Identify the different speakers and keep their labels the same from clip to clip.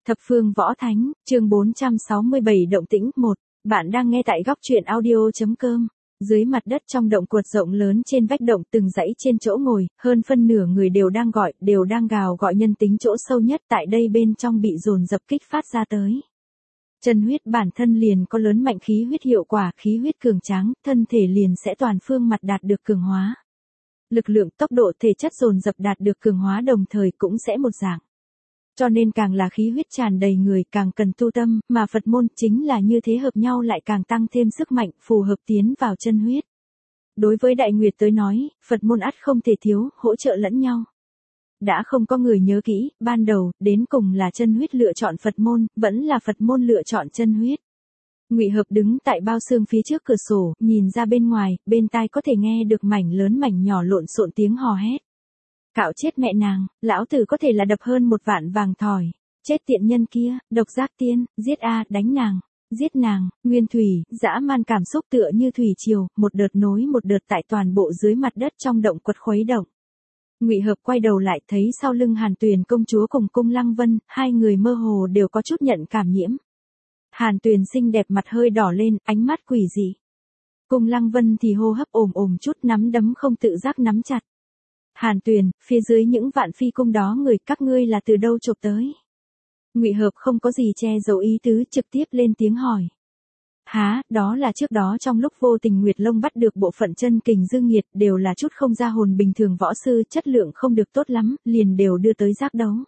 Speaker 1: Thập phương võ thánh, chương 467 động tĩnh 1. Bạn đang nghe tại góc truyện audio.com. Dưới mặt đất trong động quật rộng lớn trên vách động từng dãy trên chỗ ngồi, hơn phân nửa người đều đang gào gọi nhân tính chỗ sâu nhất tại đây bên trong bị dồn dập kích phát ra tới. Chân huyết bản thân liền có lớn mạnh khí huyết hiệu quả, khí huyết cường tráng, thân thể liền sẽ toàn phương mặt đạt được cường hóa. Lực lượng, tốc độ, thể chất dồn dập đạt được cường hóa đồng thời cũng sẽ một dạng. Cho nên càng là khí huyết tràn đầy người càng cần tu tâm, mà Phật môn chính là như thế, hợp nhau lại càng tăng thêm sức mạnh, phù hợp tiến vào chân huyết. Đối với Đại Nguyệt tới nói, Phật môn ắt không thể thiếu, hỗ trợ lẫn nhau. Đã không có người nhớ kỹ, ban đầu, đến cùng là chân huyết lựa chọn Phật môn, vẫn là Phật môn lựa chọn chân huyết. Ngụy Hợp đứng tại bao xương phía trước cửa sổ, nhìn ra bên ngoài, bên tai có thể nghe được mảnh lớn mảnh nhỏ lộn xộn tiếng hò hét. Cạo chết mẹ nàng, lão tử có thể là đập hơn 1 vạn vàng thỏi. Chết tiện nhân kia, độc giác tiên, giết a, đánh nàng, giết nàng. Nguyên thủy, dã man cảm xúc tựa như thủy triều, một đợt nối một đợt tại toàn bộ dưới mặt đất trong động quật khuấy động. Ngụy Hợp quay đầu lại thấy sau lưng Hàn Tuyền công chúa cùng Cung Lăng Vân, hai người mơ hồ đều có chút nhận cảm nhiễm. Hàn Tuyền xinh đẹp mặt hơi đỏ lên, ánh mắt quỷ dị. Cung Lăng Vân thì hô hấp ồm chút, nắm đấm không tự giác nắm chặt. Hàn Tuyền, phía dưới những vạn phi cung đó người các ngươi là từ đâu chộp tới? Ngụy Hợp không có gì che giấu ý tứ, trực tiếp lên tiếng hỏi. Há, đó là trước đó trong lúc vô tình Nguyệt Long bắt được bộ phận chân kình dư nghiệt, đều là chút không ra hồn bình thường võ sư, chất lượng không được tốt lắm, liền đều đưa tới giác đấu.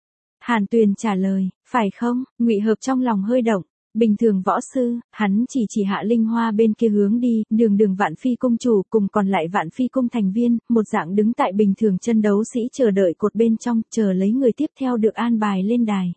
Speaker 1: Hàn Tuyền trả lời, phải không? Ngụy Hợp trong lòng hơi động. Bình thường võ sư, hắn chỉ Hạ Linh Hoa bên kia hướng đi, đường vạn phi cung chủ cùng còn lại vạn phi cung thành viên, một dạng đứng tại bình thường chân đấu sĩ chờ đợi cột bên trong, chờ lấy người tiếp theo được an bài lên đài.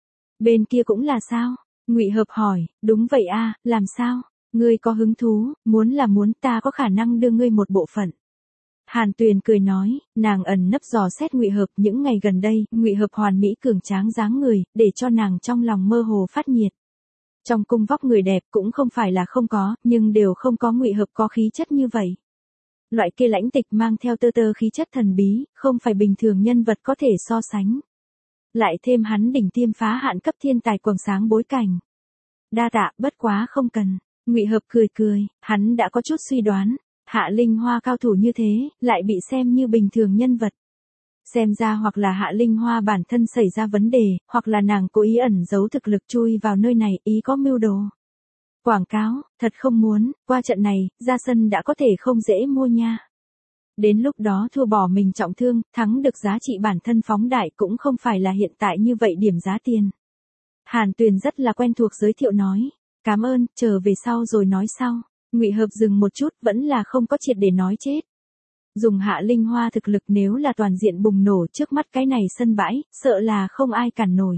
Speaker 1: Bên kia cũng là sao? Ngụy Hợp hỏi, đúng vậy a, làm sao? Ngươi có hứng thú, muốn ta có khả năng đưa ngươi một bộ phận. Hàn Tuyền cười nói, nàng ẩn nấp dò xét Ngụy Hợp những ngày gần đây, Ngụy Hợp hoàn mỹ cường tráng dáng người, để cho nàng trong lòng mơ hồ phát nhiệt. Trong cung vóc người đẹp cũng không phải là không có, nhưng đều không có Ngụy Hợp có khí chất như vậy. Loại kia lãnh tịch mang theo tơ khí chất thần bí, không phải bình thường nhân vật có thể so sánh. Lại thêm hắn đỉnh tiêm phá hạn cấp thiên tài quầng sáng bối cảnh. Đa tạ, bất quá không cần. Ngụy Hợp cười, hắn đã có chút suy đoán, Hạ Linh Hoa cao thủ như thế, lại bị xem như bình thường nhân vật. Xem ra hoặc là Hạ Linh Hoa bản thân xảy ra vấn đề, hoặc là nàng cố ý ẩn giấu thực lực chui vào nơi này, ý có mưu đồ. Quảng cáo, thật không muốn, qua trận này, ra sân đã có thể không dễ mua nha. Đến lúc đó thua bỏ mình trọng thương, thắng được giá trị bản thân phóng đại cũng không phải là hiện tại như vậy điểm giá tiền. Hàn Tuyền rất là quen thuộc giới thiệu nói, cảm ơn, chờ về sau rồi nói sau. Ngụy Hợp dừng một chút, vẫn là không có triệt để nói chết. Dùng Hạ Linh Hoa thực lực nếu là toàn diện bùng nổ trước mắt cái này sân bãi, sợ là không ai cản nổi.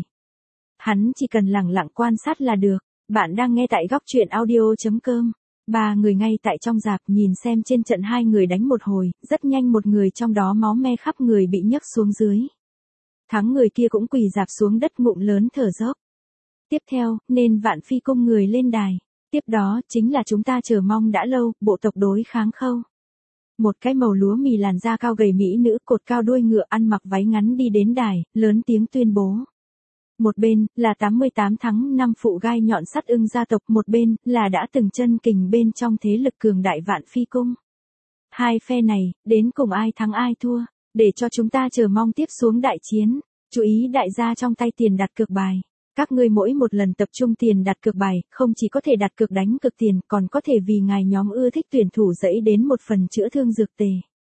Speaker 1: Hắn chỉ cần lẳng lặng quan sát là được. Bạn đang nghe tại góc truyện audio.com. Ba người ngay tại trong rạp nhìn xem trên trận hai người đánh một hồi, rất nhanh một người trong đó máu me khắp người bị nhấc xuống dưới. Thắng người kia cũng quỳ rạp xuống đất ngụm lớn thở dốc. Tiếp theo, nên vạn phi cung người lên đài. Tiếp đó, chính là chúng ta chờ mong đã lâu, bộ tộc đối kháng Khâu. Một cái màu lúa mì làn da cao gầy mỹ nữ cột cao đuôi ngựa ăn mặc váy ngắn đi đến đài, lớn tiếng tuyên bố. Một bên, là 88 tháng 5 phụ gai nhọn sắt ưng gia tộc, một bên, là đã từng chân kình bên trong thế lực cường đại vạn phi cung. Hai phe này, đến cùng ai thắng ai thua, để cho chúng ta chờ mong tiếp xuống đại chiến. Chú ý đại gia trong tay tiền đặt cược bài. Các ngươi mỗi một lần tập trung tiền đặt cược bài, không chỉ có thể đặt cược đánh cược tiền, còn có thể vì ngài nhóm ưa thích tuyển thủ dẫy đến một phần chữa thương dược tề.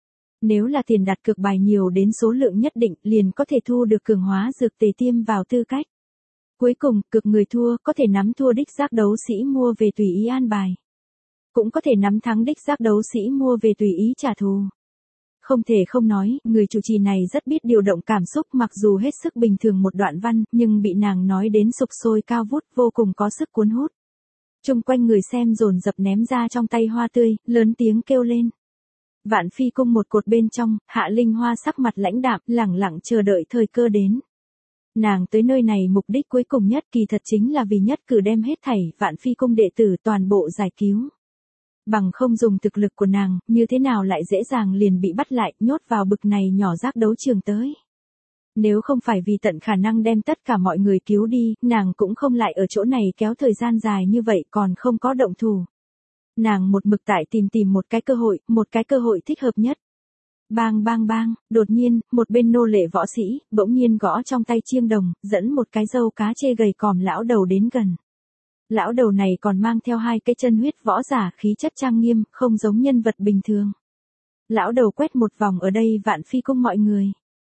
Speaker 1: Nếu là tiền đặt cược bài nhiều đến số lượng nhất định, liền có thể thu được cường hóa dược tề tiêm vào tư cách. Cuối cùng, cực người thua, có thể nắm thua đích giác đấu sĩ mua về tùy ý an bài. Cũng có thể nắm thắng đích giác đấu sĩ mua về tùy ý trả thù. Không thể không nói, người chủ trì này rất biết điều động cảm xúc, mặc dù hết sức bình thường một đoạn văn, nhưng bị nàng nói đến sục sôi cao vút, vô cùng có sức cuốn hút. Chung quanh người xem dồn dập ném ra trong tay hoa tươi, lớn tiếng kêu lên. Vạn phi cung một cột bên trong, Hạ Linh Hoa sắc mặt lãnh đạm, lẳng lặng chờ đợi thời cơ đến. Nàng tới nơi này mục đích cuối cùng nhất kỳ thật chính là vì nhất cử đem hết thảy vạn phi cung đệ tử toàn bộ giải cứu. Bằng không dùng thực lực của nàng, như thế nào lại dễ dàng liền bị bắt lại, nhốt vào bực này nhỏ giác đấu trường tới. Nếu không phải vì tận khả năng đem tất cả mọi người cứu đi, nàng cũng không lại ở chỗ này kéo thời gian dài như vậy còn không có động thủ. Nàng một mực tại tìm một cái cơ hội thích hợp nhất. Bang bang bang, đột nhiên, một bên nô lệ võ sĩ, bỗng nhiên gõ trong tay chiêng đồng, dẫn một cái râu cá chê gầy còm lão đầu đến gần. Lão đầu này còn mang theo hai cái chân huyết võ giả khí chất trang nghiêm, không giống nhân vật bình thường. Lão đầu quét một vòng ở đây vạn phi cung mọi người.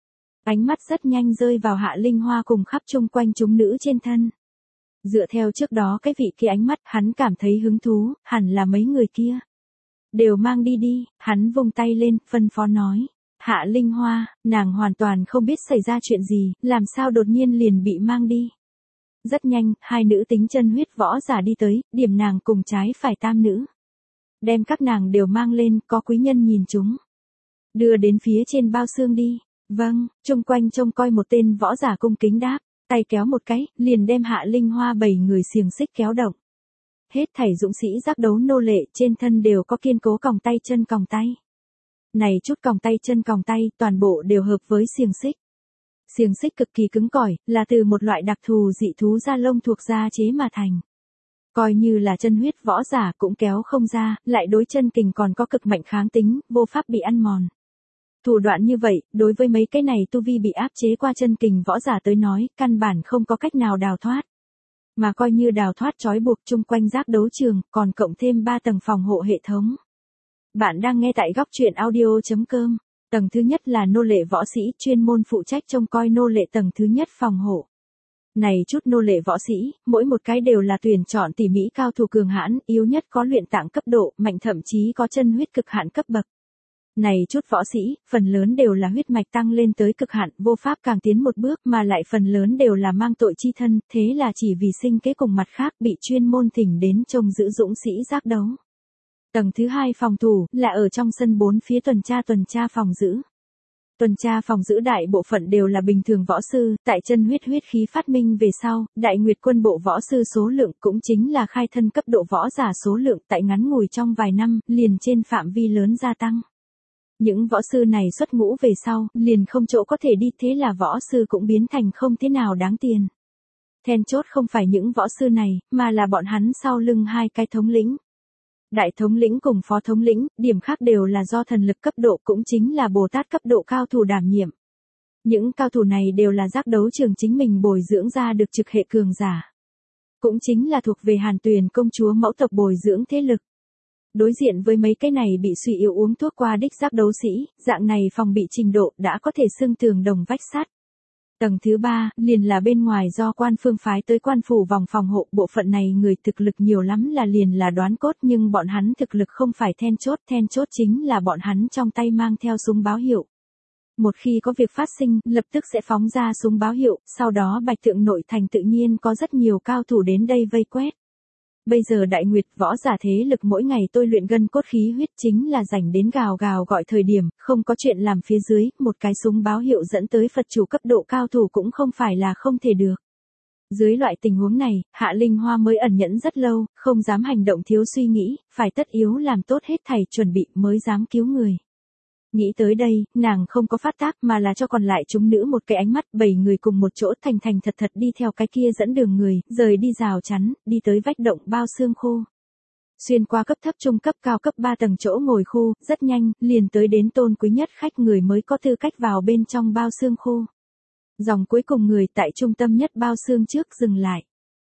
Speaker 1: Ánh mắt rất nhanh rơi vào Hạ Linh Hoa cùng khắp chung quanh chúng nữ trên thân. Dựa theo trước đó cái vị kia ánh mắt, hắn cảm thấy hứng thú, hẳn là mấy người kia. Đều mang đi đi, hắn vung tay lên, phân phó nói. Hạ Linh Hoa, nàng hoàn toàn không biết xảy ra chuyện gì, làm sao đột nhiên liền bị mang đi. Rất nhanh, hai nữ tính chân huyết võ giả đi tới, điểm nàng cùng trái phải tam nữ. Đem các nàng đều mang lên, có quý nhân nhìn chúng. Đưa đến phía trên bao xương đi. Vâng, chung quanh trông coi một tên võ giả cung kính đáp, tay kéo một cái, liền đem Hạ Linh Hoa 7 người xiềng xích kéo động. Hết thảy dũng sĩ giác đấu nô lệ trên thân đều có kiên cố còng tay chân còng tay. Này chút còng tay chân còng tay toàn bộ đều hợp với xiềng xích. Xiềng xích cực kỳ cứng cỏi, là từ một loại đặc thù dị thú da lông thuộc da chế mà thành. Coi như là chân huyết võ giả cũng kéo không ra, lại đối chân kình còn có cực mạnh kháng tính, vô pháp bị ăn mòn. Thủ đoạn như vậy, đối với mấy cái này tu vi bị áp chế qua chân kình võ giả tới nói, căn bản không có cách nào đào thoát. Mà coi như đào thoát trói buộc chung quanh giác đấu trường, còn cộng thêm 3 tầng phòng hộ hệ thống. Bạn đang nghe tại góc truyện audio.com. Tầng thứ nhất là nô lệ võ sĩ chuyên môn phụ trách trông coi nô lệ tầng thứ nhất phòng hộ. Này chút nô lệ võ sĩ, mỗi một cái đều là tuyển chọn tỉ mỉ cao thủ cường hãn, yếu nhất có luyện tạng cấp độ, mạnh thậm chí có chân huyết cực hạn cấp bậc. Này chút võ sĩ, phần lớn đều là huyết mạch tăng lên tới cực hạn, vô pháp càng tiến một bước mà lại phần lớn đều là mang tội chi thân, thế là chỉ vì sinh kế cùng mặt khác bị chuyên môn thỉnh đến trông giữ dũng sĩ giác đấu. Tầng thứ hai phòng thủ, là ở trong sân 4 phía tuần tra phòng giữ. Tuần tra phòng giữ đại bộ phận đều là bình thường võ sư, tại chân huyết khí phát minh về sau, đại nguyệt quân bộ võ sư số lượng cũng chính là khai thân cấp độ võ giả số lượng tại ngắn ngủi trong vài năm, liền trên phạm vi lớn gia tăng. Những võ sư này xuất ngũ về sau, liền không chỗ có thể đi, thế là võ sư cũng biến thành không thế nào đáng tiền. Then chốt không phải những võ sư này, mà là bọn hắn sau lưng hai cái thống lĩnh. Đại thống lĩnh cùng phó thống lĩnh, điểm khác đều là do thần lực cấp độ cũng chính là Bồ Tát cấp độ cao thủ đảm nhiệm. Những cao thủ này đều là giác đấu trường chính mình bồi dưỡng ra được trực hệ cường giả. Cũng chính là thuộc về Hàn Tuyền công chúa mẫu tộc bồi dưỡng thế lực. Đối diện với mấy cái này bị suy yếu uống thuốc qua đích giác đấu sĩ, dạng này phòng bị trình độ đã có thể xưng tường đồng vách sắt. Tầng thứ 3, liền là bên ngoài do quan phương phái tới quan phủ vòng phòng hộ, bộ phận này người thực lực nhiều lắm là liền là đoán cốt, nhưng bọn hắn thực lực không phải then chốt chính là bọn hắn trong tay mang theo súng báo hiệu. Một khi có việc phát sinh, lập tức sẽ phóng ra súng báo hiệu, sau đó Bạch Thượng nội thành tự nhiên có rất nhiều cao thủ đến đây vây quét. Bây giờ Đại Nguyệt võ giả thế lực mỗi ngày tôi luyện gân cốt khí huyết chính là rảnh đến gào gào gọi thời điểm, không có chuyện làm phía dưới, một cái súng báo hiệu dẫn tới Phật chủ cấp độ cao thủ cũng không phải là không thể được. Dưới loại tình huống này, Hạ Linh Hoa mới ẩn nhẫn rất lâu, không dám hành động thiếu suy nghĩ, phải tất yếu làm tốt hết thảy chuẩn bị mới dám cứu người. Nghĩ tới đây, nàng không có phát tác mà là cho còn lại chúng nữ một cái ánh mắt, 7 người cùng một chỗ thành thật đi theo cái kia dẫn đường người, rời đi rào chắn, đi tới vách động bao xương khô. Xuyên qua cấp thấp trung cấp cao cấp 3 tầng chỗ ngồi khu, rất nhanh, liền tới đến tôn quý nhất khách người mới có tư cách vào bên trong bao xương khô. Dòng cuối cùng người tại trung tâm nhất bao xương trước dừng lại.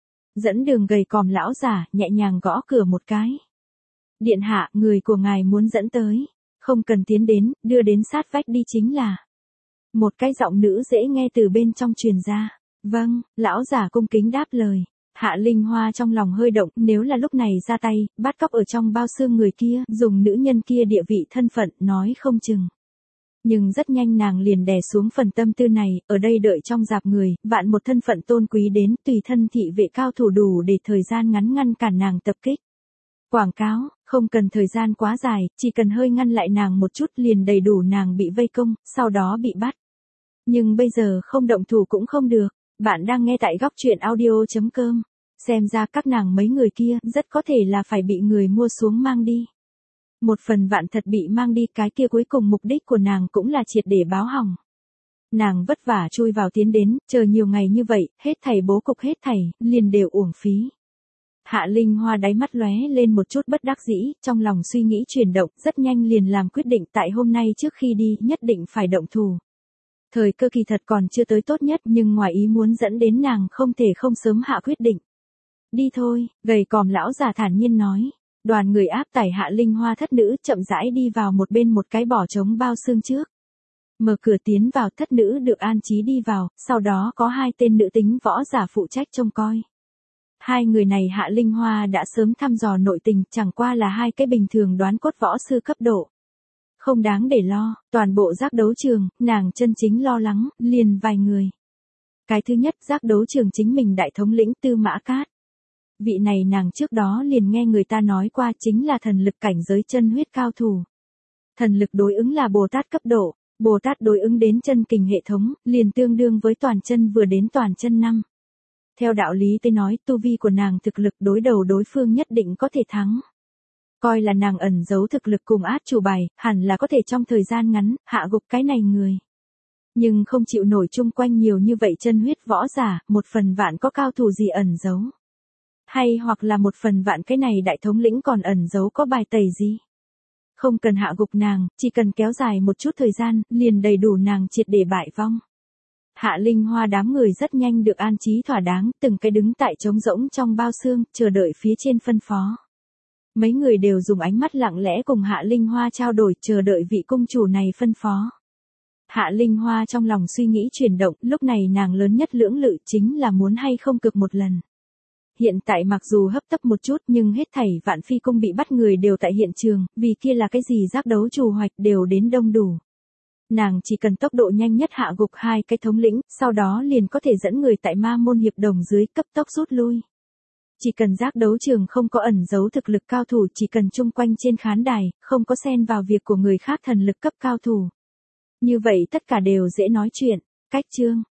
Speaker 1: Dẫn đường gầy còm lão giả, nhẹ nhàng gõ cửa một cái. Điện hạ, người của ngài muốn dẫn tới. Không cần tiến đến, đưa đến sát vách đi chính là. Một cái giọng nữ dễ nghe từ bên trong truyền ra. Vâng, lão giả cung kính đáp lời. Hạ Linh Hoa trong lòng hơi động, nếu là lúc này ra tay, bắt cóc ở trong bao xương người kia, dùng nữ nhân kia địa vị thân phận, nói không chừng. Nhưng rất nhanh nàng liền đè xuống phần tâm tư này, ở đây đợi trong dạp người, vạn một thân phận tôn quý đến, tùy thân thị vệ cao thủ đủ để thời gian ngắn ngăn cản nàng tập kích. Quảng cáo, không cần thời gian quá dài, chỉ cần hơi ngăn lại nàng một chút liền đầy đủ nàng bị vây công, sau đó bị bắt. Nhưng bây giờ không động thủ cũng không được, bạn đang nghe tại góc truyện audio.com. Xem ra các nàng mấy người kia rất có thể là phải bị người mua xuống mang đi. Một phần vạn thật bị mang đi, cái kia cuối cùng mục đích của nàng cũng là triệt để báo hỏng. Nàng vất vả chui vào tiến đến, chờ nhiều ngày như vậy, hết thảy bố cục hết thảy, liền đều uổng phí. Hạ Linh Hoa đáy mắt lóe lên một chút bất đắc dĩ, trong lòng suy nghĩ chuyển động, rất nhanh liền làm quyết định tại hôm nay trước khi đi, nhất định phải động thủ. Thời cơ kỳ thật còn chưa tới tốt nhất nhưng ngoài ý muốn dẫn đến nàng không thể không sớm hạ quyết định. Đi thôi, gầy còm lão già thản nhiên nói. Đoàn người áp tải Hạ Linh Hoa thất nữ chậm rãi đi vào một bên một cái bỏ trống bao xương trước. Mở cửa tiến vào, thất nữ được an trí đi vào, sau đó có hai tên nữ tính võ giả phụ trách trông coi. Hai người này Hạ Linh Hoa đã sớm thăm dò nội tình, chẳng qua là hai cái bình thường đoán cốt võ sư cấp độ. Không đáng để lo, toàn bộ giác đấu trường, nàng chân chính lo lắng, liền vài người. Cái thứ nhất, giác đấu trường chính mình đại thống lĩnh Tư Mã Cát. Vị này nàng trước đó liền nghe người ta nói qua chính là thần lực cảnh giới chân huyết cao thủ. Thần lực đối ứng là Bồ Tát cấp độ, Bồ Tát đối ứng đến chân kình hệ thống, liền tương đương với toàn chân vừa đến toàn chân 5. Theo đạo lý tới nói, tu vi của nàng thực lực đối đầu đối phương nhất định có thể thắng. Coi là nàng ẩn giấu thực lực cùng át chủ bài, hẳn là có thể trong thời gian ngắn, hạ gục cái này người. Nhưng không chịu nổi chung quanh nhiều như vậy chân huyết võ giả, một phần vạn có cao thủ gì ẩn giấu. Hay hoặc là một phần vạn cái này đại thống lĩnh còn ẩn giấu có bài tẩy gì. Không cần hạ gục nàng, chỉ cần kéo dài một chút thời gian, liền đầy đủ nàng triệt để bại vong. Hạ Linh Hoa đám người rất nhanh được an trí thỏa đáng, từng cái đứng tại trống rỗng trong bao xương, chờ đợi phía trên phân phó. Mấy người đều dùng ánh mắt lặng lẽ cùng Hạ Linh Hoa trao đổi, chờ đợi vị cung chủ này phân phó. Hạ Linh Hoa trong lòng suy nghĩ chuyển động, lúc này nàng lớn nhất lưỡng lự chính là muốn hay không cực một lần. Hiện tại mặc dù hấp tấp một chút nhưng hết thảy Vạn Phi cung bị bắt người đều tại hiện trường, vì kia là cái gì giác đấu trù hoạch đều đến đông đủ. Nàng chỉ cần tốc độ nhanh nhất hạ gục hai cái thống lĩnh, sau đó liền có thể dẫn người tại ma môn hiệp đồng dưới cấp tốc rút lui. Chỉ cần giác đấu trường không có ẩn giấu thực lực cao thủ, chỉ cần chung quanh trên khán đài, không có xen vào việc của người khác thần lực cấp cao thủ. Như vậy tất cả đều dễ nói chuyện. Cách chương